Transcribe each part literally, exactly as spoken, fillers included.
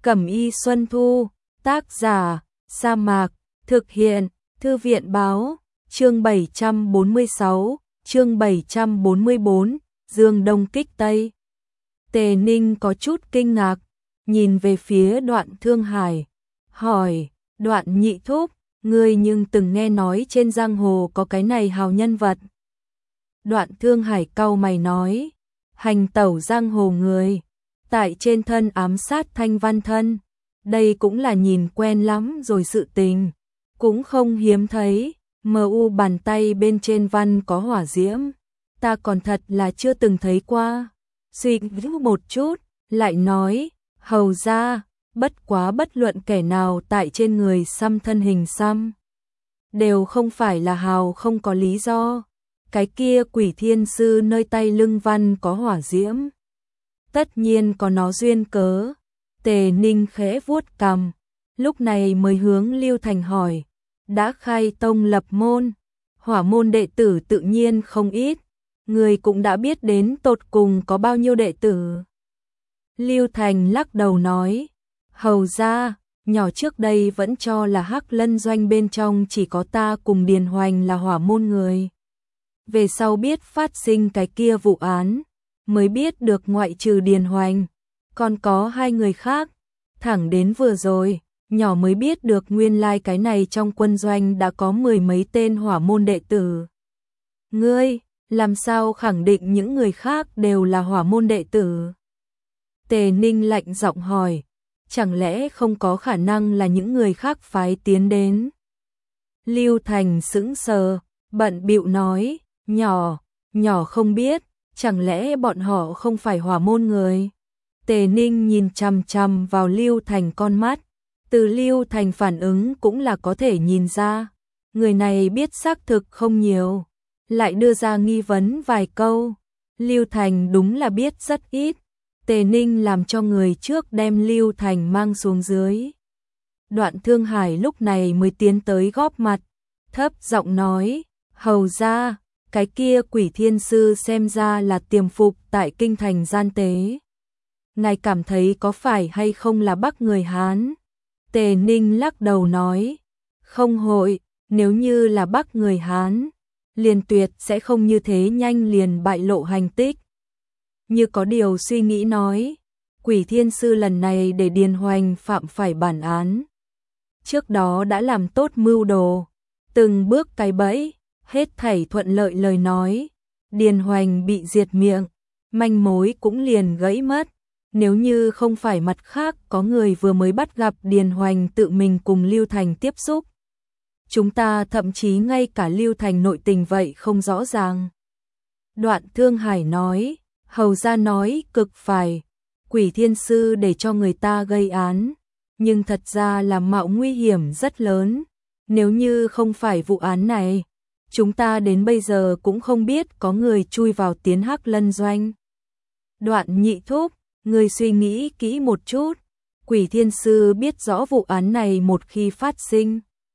Cẩm y Xuân Thu, tác giả, Sa Mạc, thực hiện, Thư viện báo, chương bảy trăm bốn mươi sáu, chương bảy trăm bốn mươi bốn, Dương Đông kích Tây. Tề Ninh có chút kinh ngạc, nhìn về phía Đoạn Thương Hải, hỏi, Đoạn nhị thúc, ngươi nhưng từng nghe nói trên giang hồ có cái này hào nhân vật. Đoạn Thương Hải cau mày nói, hành tẩu giang hồ người, tại trên thân ám sát Thanh Văn thân, đây cũng là nhìn quen lắm rồi sự tình, cũng không hiếm thấy, mờ u bàn tay bên trên văn có hỏa diễm, ta còn thật là chưa từng thấy qua. Suy nghĩ một chút, lại nói, hầu ra, bất quá bất luận kẻ nào tại trên người xăm thân hình xăm, đều không phải là hào không có lý do. Cái kia Quỷ Thiên Sư nơi tay lưng văn có hỏa diễm, tất nhiên có nó duyên cớ. Tề Ninh khẽ vuốt cằm, lúc này mới hướng Lưu Thành hỏi, đã khai tông lập môn, hỏa môn đệ tử tự nhiên không ít, người cũng đã biết đến tột cùng có bao nhiêu đệ tử. Lưu Thành lắc đầu nói, hầu ra, nhỏ trước đây vẫn cho là Hắc Lân doanh bên trong chỉ có ta cùng Điền Hoành là hỏa môn người. Về sau biết phát sinh cái kia vụ án, mới biết được ngoại trừ Điền Hoành, còn có hai người khác, thẳng đến vừa rồi, nhỏ mới biết được nguyên lai cái này trong quân doanh đã có mười mấy tên hỏa môn đệ tử. Ngươi, làm sao khẳng định những người khác đều là hỏa môn đệ tử? Tề Ninh lạnh giọng hỏi, chẳng lẽ không có khả năng là những người khác phái tiến đến? Lưu Thành sững sờ, bận bịu nói, nhỏ, nhỏ không biết, chẳng lẽ bọn họ không phải hỏa môn người? Tề Ninh nhìn chằm chằm vào Lưu Thành con mắt, từ Lưu Thành phản ứng cũng là có thể nhìn ra, người này biết xác thực không nhiều, lại đưa ra nghi vấn vài câu. Lưu Thành đúng là biết rất ít. Tề Ninh làm cho người trước đem Lưu Thành mang xuống dưới. Đoạn Thương Hải lúc này mới tiến tới góp mặt, thấp giọng nói, hầu ra, cái kia Quỷ Thiên Sư xem ra là tiềm phục tại kinh thành gian tế. Ngài cảm thấy có phải hay không là Bắc người Hán? Tề Ninh lắc đầu nói, không hội, nếu như là Bắc người Hán, liền tuyệt sẽ không như thế nhanh liền bại lộ hành tích. Như có điều suy nghĩ nói, Quỷ Thiên Sư lần này để Điền Hoành phạm phải bản án. Trước đó đã làm tốt mưu đồ, từng bước cái bẫy, hết thảy thuận lợi lời nói. Điền Hoành bị diệt miệng, manh mối cũng liền gãy mất. Nếu như không phải mặt khác có người vừa mới bắt gặp Điền Hoành tự mình cùng Lưu Thành tiếp xúc, chúng ta thậm chí ngay cả Lưu Thành nội tình vậy không rõ ràng. Đoạn Thương Hải nói, hầu ra nói cực phải, Quỷ Thiên Sư để cho người ta gây án, nhưng thật ra là mạo nguy hiểm rất lớn. Nếu như không phải vụ án này, chúng ta đến bây giờ cũng không biết có người chui vào tiến Hắc Lân doanh. Đoạn nhị thúc, người suy nghĩ kỹ một chút, Quỷ Thiên Sư biết rõ vụ án này một khi phát sinh,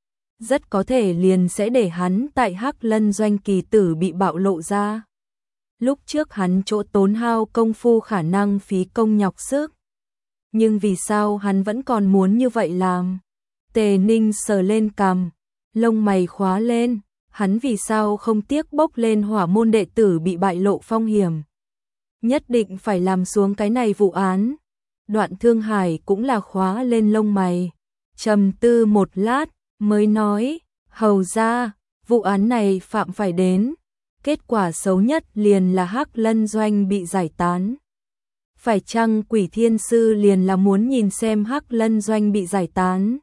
rất có thể liền sẽ để hắn tại Hắc Lân doanh kỳ tử bị bạo lộ ra. Lúc trước hắn chỗ tốn hao công phu khả năng phí công nhọc sức. Nhưng vì sao hắn vẫn còn muốn như vậy làm? Tề Ninh sờ lên cằm, lông mày khóa lên, hắn vì sao không tiếc bốc lên hỏa môn đệ tử bị bại lộ phong hiểm? Nhất định phải làm xuống cái này vụ án. Đoạn Thương Hải cũng là khóa lên lông mày, trầm tư một lát, mới nói, hầu ra, vụ án này phạm phải đến. Kết quả xấu nhất liền là Hắc Lân doanh bị giải tán. Phải chăng Quỷ Thiên Sư liền là muốn nhìn xem Hắc Lân doanh bị giải tán?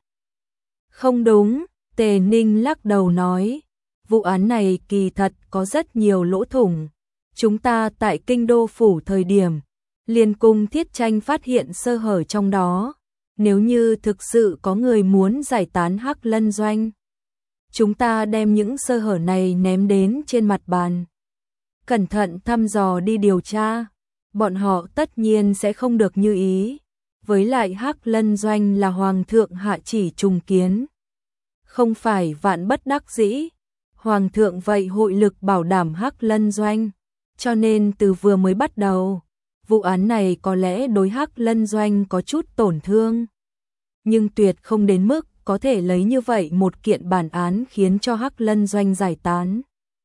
Không đúng, Tề Ninh lắc đầu nói, vụ án này kỳ thật có rất nhiều lỗ thủng. Chúng ta tại kinh đô phủ thời điểm, liền cùng Thiết Tranh phát hiện sơ hở trong đó. Nếu như thực sự có người muốn giải tán Hắc Lân doanh, chúng ta đem những sơ hở này ném đến trên mặt bàn, cẩn thận thăm dò đi điều tra, bọn họ tất nhiên sẽ không được như ý. Với lại Hắc Lân doanh là Hoàng thượng hạ chỉ trùng kiến, không phải vạn bất đắc dĩ, Hoàng thượng vậy hội lực bảo đảm Hắc Lân doanh, cho nên từ vừa mới bắt đầu, vụ án này có lẽ đối Hắc Lân Doanh có chút tổn thương, nhưng tuyệt không đến mức có thể lấy như vậy một kiện bản án khiến cho Hắc Lân Doanh giải tán.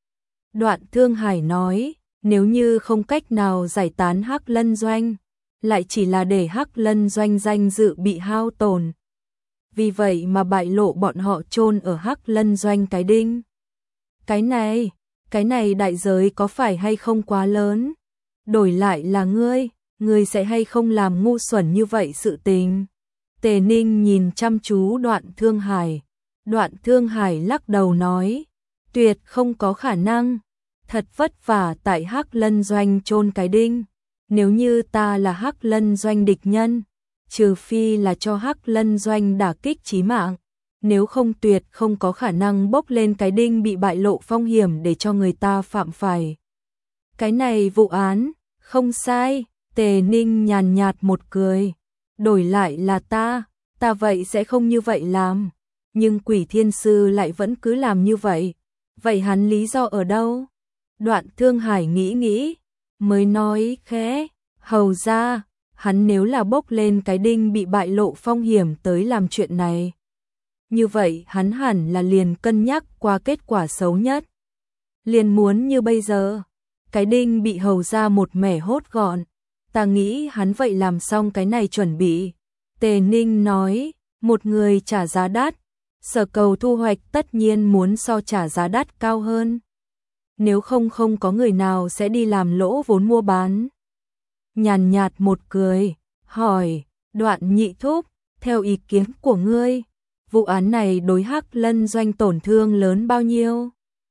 Đoạn Thương Hải nói, nếu như không cách nào giải tán Hắc Lân Doanh, lại chỉ là để Hắc Lân Doanh danh dự bị hao tổn. Vì vậy mà bại lộ bọn họ chôn ở Hắc Lân Doanh cái đinh. Cái này, cái này đại giới có phải hay không quá lớn? Đổi lại là ngươi, ngươi sẽ hay không làm ngu xuẩn như vậy sự tình? Tề Ninh nhìn chăm chú Đoạn Thương Hải. Đoạn Thương Hải lắc đầu nói, tuyệt không có khả năng. Thật vất vả tại Hắc Lân Doanh chôn cái đinh. Nếu như ta là Hắc Lân Doanh địch nhân, trừ phi là cho Hắc Lân Doanh đả kích chí mạng, nếu không tuyệt không có khả năng bốc lên cái đinh bị bại lộ phong hiểm để cho người ta phạm phải. Cái này vụ án, không sai, Tề Ninh nhàn nhạt một cười. Đổi lại là ta, ta vậy sẽ không như vậy làm. Nhưng Quỷ Thiên Sư lại vẫn cứ làm như vậy. Vậy hắn lý do ở đâu? Đoạn Thương Hải nghĩ nghĩ, mới nói khẽ, hầu ra, hắn nếu là bốc lên cái đinh bị bại lộ phong hiểm tới làm chuyện này. Như vậy hắn hẳn là liền cân nhắc qua kết quả xấu nhất. Liền muốn như bây giờ, cái đinh bị hầu ra một mẻ hốt gọn. Ta nghĩ hắn vậy làm xong cái này chuẩn bị. Tề Ninh nói, một người trả giá đắt, Sở Cầu thu hoạch tất nhiên muốn so trả giá đắt cao hơn. Nếu không không có người nào sẽ đi làm lỗ vốn mua bán. Nhàn nhạt một cười, hỏi, Đoạn Nhị Thúc, theo ý kiến của ngươi, vụ án này đối Hắc Lân Doanh tổn thương lớn bao nhiêu?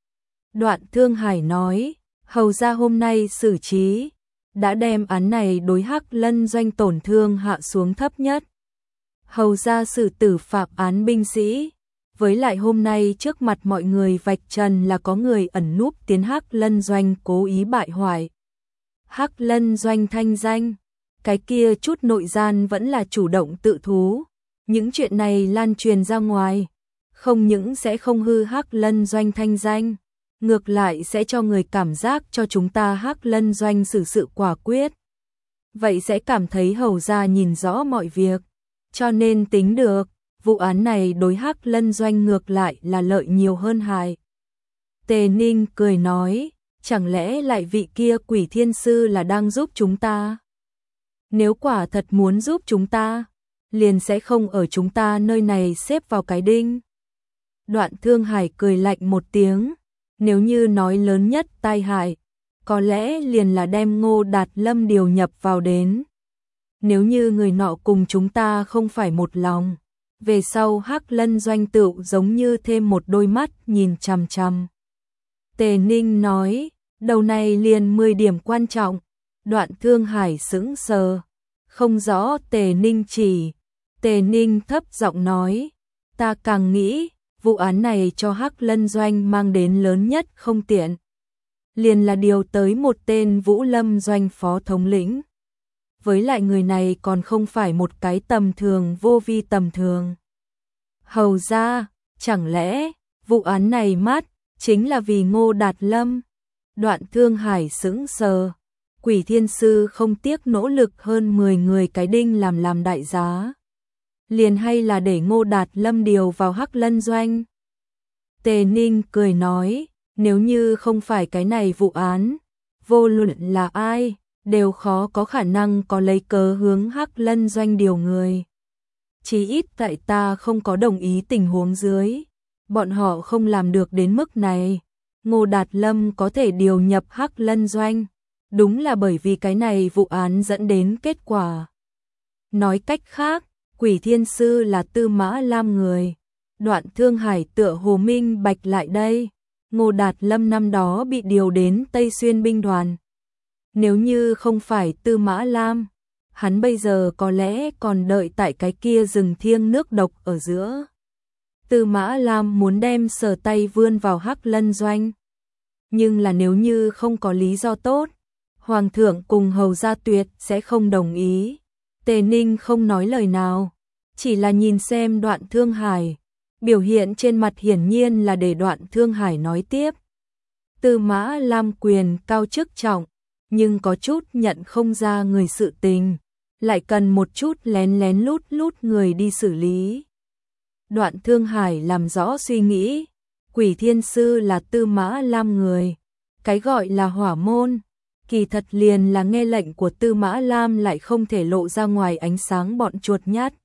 Đoạn Thương Hải nói, hầu ra hôm nay xử trí, đã đem án này đối Hắc Lân Doanh tổn thương hạ xuống thấp nhất. Hầu ra xử tử phạm án binh sĩ, với lại hôm nay trước mặt mọi người vạch trần là có người ẩn núp tiến Hắc Lân Doanh cố ý bại hoại Hắc Lân Doanh thanh danh, cái kia chút nội gian vẫn là chủ động tự thú. Những chuyện này lan truyền ra ngoài, không những sẽ không hư Hắc Lân Doanh thanh danh, ngược lại sẽ cho người cảm giác cho chúng ta Hắc Lân Doanh xử sự quả quyết. Vậy sẽ cảm thấy hầu ra nhìn rõ mọi việc, cho nên tính được, vụ án này đối Hắc Lân Doanh ngược lại là lợi nhiều hơn hại. Tề Ninh cười nói, chẳng lẽ lại vị kia Quỷ Thiên Sư là đang giúp chúng ta? Nếu quả thật muốn giúp chúng ta, liền sẽ không ở chúng ta nơi này xếp vào cái đinh. Đoạn Thương Hải cười lạnh một tiếng, nếu như nói lớn nhất tai hại, có lẽ liền là đem Ngô Đạt Lâm điều nhập vào đến. Nếu như người nọ cùng chúng ta không phải một lòng, về sau Hắc Lân Doanh tựu giống như thêm một đôi mắt nhìn chằm chằm. Tề Ninh nói, đầu này liền mười điểm quan trọng. Đoạn Thương Hải sững sờ, không rõ Tề Ninh chỉ. Tề Ninh thấp giọng nói, ta càng nghĩ, vụ án này cho Hắc Lân Doanh mang đến lớn nhất không tiện. Liền là điều tới một tên Vũ Lâm Doanh phó thống lĩnh. Với lại người này còn không phải một cái tầm thường vô vi tầm thường. Hầu ra, chẳng lẽ, vụ án này mát, chính là vì Ngô Đạt Lâm? Đoạn Thương Hải sững sờ, Quỷ Thiên Sư không tiếc nỗ lực hơn mười người cái đinh làm làm đại giá. Liền hay là để Ngô Đạt Lâm điều vào Hắc Lân Doanh? Tề Ninh cười nói, nếu như không phải cái này vụ án, vô luận là ai, đều khó có khả năng có lấy cớ hướng Hắc Lân Doanh điều người. Chỉ ít tại ta không có đồng ý tình huống dưới, bọn họ không làm được đến mức này. Ngô Đạt Lâm có thể điều nhập Hắc Lân Doanh, đúng là bởi vì cái này vụ án dẫn đến kết quả. Nói cách khác, Quỷ Thiên Sư là Tư Mã Lam người. Đoạn Thương Hải tựa hồ minh bạch lại đây. Ngô Đạt Lâm năm đó bị điều đến Tây Xuyên binh đoàn. Nếu như không phải Tư Mã Lam, hắn bây giờ có lẽ còn đợi tại cái kia rừng thiêng nước độc ở giữa. Tư Mã Lam muốn đem sờ tay vươn vào Hắc Lân Doanh. Nhưng là nếu như không có lý do tốt, Hoàng thượng cùng hầu gia tuyệt sẽ không đồng ý. Tề Ninh không nói lời nào, chỉ là nhìn xem Đoạn Thương Hải. Biểu hiện trên mặt hiển nhiên là để Đoạn Thương Hải nói tiếp. Tư Mã Lam quyền cao chức trọng, nhưng có chút nhận không ra người sự tình, lại cần một chút lén lén lút lút người đi xử lý. Đoạn Thương Hải làm rõ suy nghĩ, Quỷ Thiên Sư là Tư Mã Lam người, cái gọi là hỏa môn, kỳ thật liền là nghe lệnh của Tư Mã Lam lại không thể lộ ra ngoài ánh sáng bọn chuột nhát.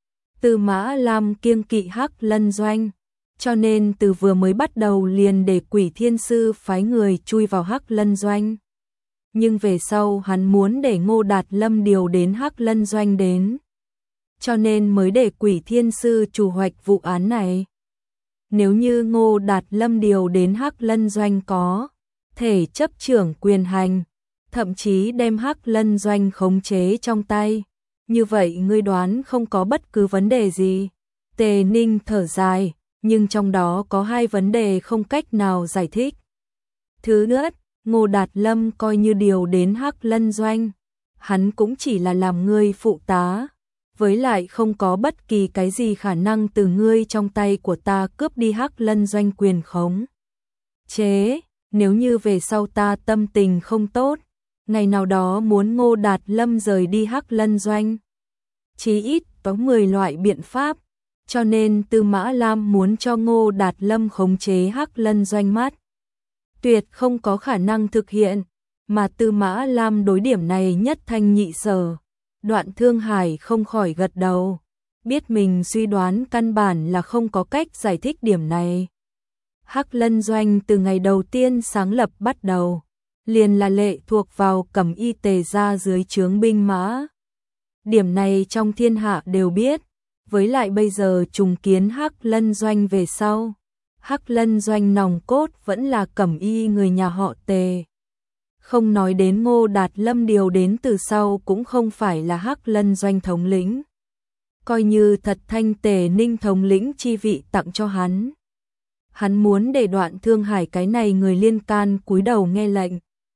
Tư Mã Lam kiêng kỵ Hắc Lân Doanh, cho nên từ vừa mới bắt đầu liền để Quỷ Thiên Sư phái người chui vào Hắc Lân Doanh. Nhưng về sau hắn muốn để Ngô Đạt Lâm điều đến Hắc Lân Doanh đến, cho nên mới để Quỷ Thiên Sư chủ hoạch vụ án này. Nếu như Ngô Đạt Lâm điều đến Hắc Lân Doanh có thể chấp trưởng quyền hành, thậm chí đem Hắc Lân Doanh khống chế trong tay, như vậy ngươi đoán không có bất cứ vấn đề gì. Tề Ninh thở dài, nhưng trong đó có hai vấn đề không cách nào giải thích. Thứ nhất, Ngô Đạt Lâm coi như điều đến Hắc Lân Doanh, hắn cũng chỉ là làm ngươi phụ tá, với lại không có bất kỳ cái gì khả năng từ ngươi trong tay của ta cướp đi Hắc Lân Doanh quyền khống chế. Nếu như về sau ta tâm tình không tốt, ngày nào đó muốn Ngô Đạt Lâm rời đi Hắc Lân Doanh, chí ít có mười loại biện pháp, cho nên Tư Mã Lam muốn cho Ngô Đạt Lâm khống chế Hắc Lân Doanh mắt tuyệt không có khả năng thực hiện, mà Tư Mã Lam đối điểm này nhất thanh nhị sở. Đoạn Thương Hải không khỏi gật đầu, biết mình suy đoán căn bản là không có cách giải thích điểm này. Hắc Lân Doanh từ ngày đầu tiên sáng lập bắt đầu, liền là lệ thuộc vào Cẩm Y Tề gia dưới trướng binh mã. Điểm này trong thiên hạ đều biết, với lại bây giờ trùng kiến Hắc Lân Doanh về sau, Hắc Lân Doanh nòng cốt vẫn là Cẩm Y người nhà họ Tề. Không nói đến Ngô Đạt Lâm điều đến từ sau cũng không phải là Hắc Lân Doanh thống lĩnh. Coi như thật thanh Tề Ninh thống lĩnh chi vị tặng cho hắn. Hắn muốn để Đoạn Thương Hải cái này người liên can cúi đầu nghe lệnh.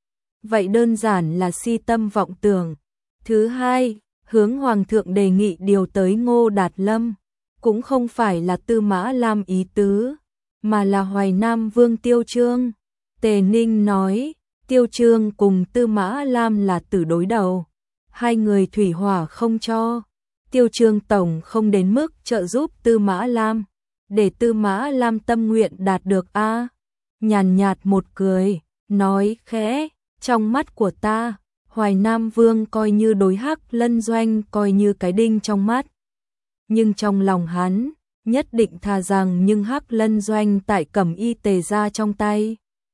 Vậy đơn giản là si tâm vọng tưởng. Thứ hai, hướng Hoàng thượng đề nghị điều tới Ngô Đạt Lâm, cũng không phải là Tư Mã Lam ý tứ, mà là Hoài Nam Vương Tiêu Chương. Tề Ninh nói, Tiêu Chương cùng Tư Mã Lam là tử đối đầu, hai người thủy hỏa không cho. Tiêu Chương tổng không đến mức trợ giúp Tư Mã Lam, để Tư Mã Lam tâm nguyện đạt được a. À, nhàn nhạt một cười, nói khẽ, trong mắt của ta, Hoài Nam Vương coi như đối Hắc Lân Doanh coi như cái đinh trong mắt. Nhưng trong lòng hắn, nhất định thà rằng nhưng Hắc Lân Doanh tại Cẩm Y Tề gia trong tay.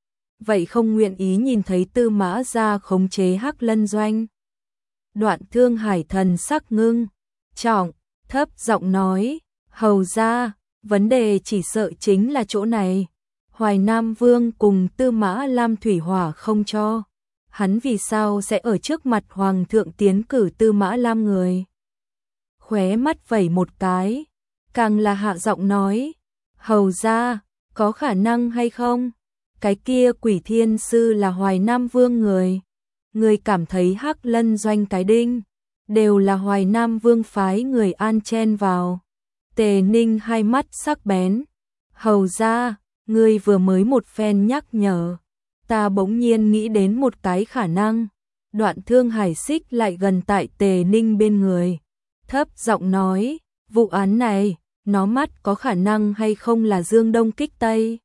Vậy không nguyện ý nhìn thấy Tư Mã gia khống chế Hắc Lân Doanh. Đoạn Thương Hải thần sắc ngưng, trọng, thấp giọng nói, hầu ra, vấn đề chỉ sợ chính là chỗ này. Hoài Nam Vương cùng Tư Mã Lam thủy hỏa không cho. Hắn vì sao sẽ ở trước mặt Hoàng thượng tiến cử Tư Mã Lam người? Khóe mắt vẩy một cái, càng là hạ giọng nói, hầu ra, có khả năng hay không? Cái kia Quỷ Thiên Sư là Hoài Nam Vương người. Người cảm thấy Hắc Lân Doanh cái đinh, đều là Hoài Nam Vương phái người an chen vào. Tề Ninh hai mắt sắc bén, hầu ra, người vừa mới một phen nhắc nhở. Ta bỗng nhiên nghĩ đến một cái khả năng. Đoạn Thương Hải xích lại gần tại Tề Ninh bên người, thấp giọng nói, vụ án này, nó mắt có khả năng hay không là Dương Đông kích Tây?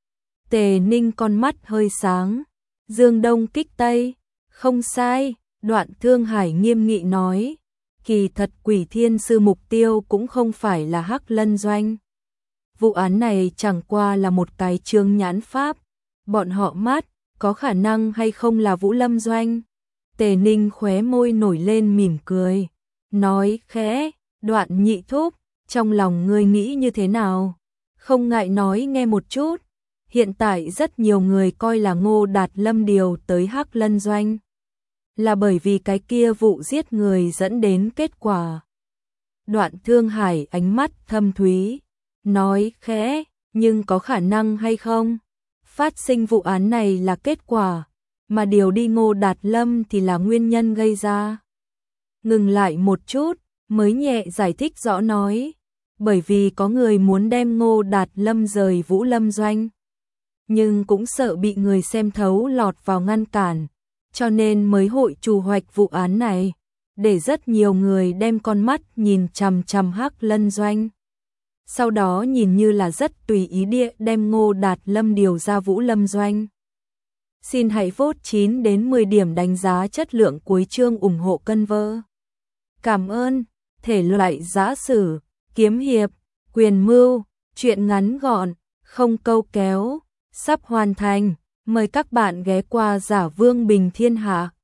Tề Ninh con mắt hơi sáng, Dương Đông kích Tây, không sai. Đoạn Thương Hải nghiêm nghị nói, kỳ thật Quỷ Thiên Sư mục tiêu cũng không phải là Hắc Lân Doanh. Vụ án này chẳng qua là một cái chương nhãn pháp, bọn họ mắt, có khả năng hay không là Vũ Lâm Doanh? Tề Ninh khóe môi nổi lên mỉm cười, nói khẽ, Đoạn nhị thúc, trong lòng ngươi nghĩ như thế nào? Không ngại nói nghe một chút. Hiện tại rất nhiều người coi là Ngô Đạt Lâm điều tới Hắc Lân Doanh, là bởi vì cái kia vụ giết người dẫn đến kết quả. Đoạn Thương Hải ánh mắt thâm thúy, nói khẽ, nhưng có khả năng hay không? Phát sinh vụ án này là kết quả, mà điều đi Ngô Đạt Lâm thì là nguyên nhân gây ra. Ngừng lại một chút, mới nhẹ giải thích rõ nói, bởi vì có người muốn đem Ngô Đạt Lâm rời Vũ Lâm Doanh, nhưng cũng sợ bị người xem thấu lọt vào ngăn cản, cho nên mới hội chủ hoạch vụ án này, để rất nhiều người đem con mắt nhìn chằm chằm Hắc Lân Doanh. Sau đó nhìn như là rất tùy ý địa đem Ngô Đạt Lâm điều ra Vũ Lâm Doanh. Xin hãy vote chín đến mười điểm đánh giá chất lượng cuối chương ủng hộ cân vơ. Cảm ơn. Thể loại giã sử, kiếm hiệp, quyền mưu, truyện ngắn gọn, không câu kéo, sắp hoàn thành. Mời các bạn ghé qua Giả Vương Bình Thiên Hạ.